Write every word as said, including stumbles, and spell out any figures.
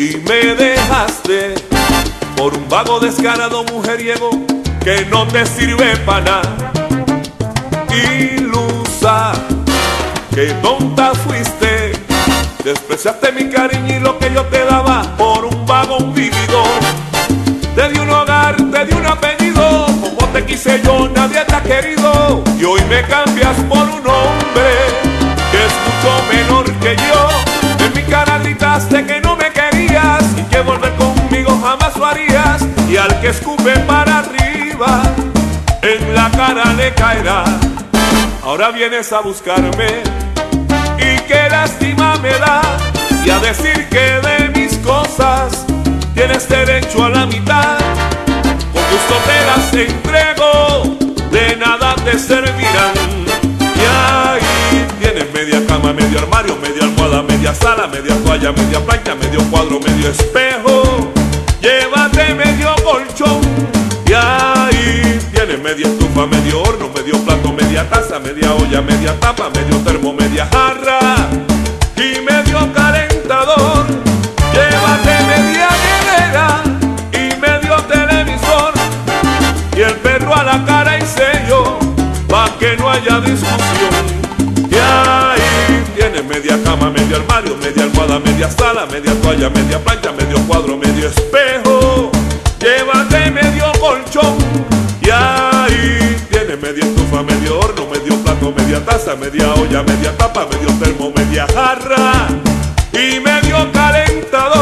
y me dejaste por un vago descarado mujeriego que no te sirve para nada. Ilusa, qué tonta fuiste, despreciaste mi cariño y lo que yo te daba por un vago vividor. Te di un hogar, te di un apellido, como te quise yo nadie te ha querido, y hoy me cambias por un hombre que es mucho menor que yo. En mi cara gritaste que no me querías y que volver conmigo jamás lo harías, y al que escupe para arriba en la cara le caerá. Ahora vienes a buscarme y qué lástima me da, y a decir que de mis cosas tienes derecho a la mitad. Con gusto te las entrego, de nada te servirán. Y ahí tienes media cama, medio armario, media almohada, media sala, media toalla, media plancha, medio cuadro, medio espejo. Llévate medio colchón. Y ahí tienes media estufa, medio horno, medio plato, media taza, media olla, media tapa, medio termo, media jarra y medio calentador. Llévate media nevera y medio televisor, y el perro a la cara y sello, pa' que no haya discusión. Y ahí tienes media cama, medio armario, media almohada, media sala, media toalla, media plancha, medio cuadro, medio espejo. Llévate medio colchón. Y ahí tienes media estufa, medio horno, medio plato, media taza, media olla, media tapa, medio termo, media jarra y medio calentador.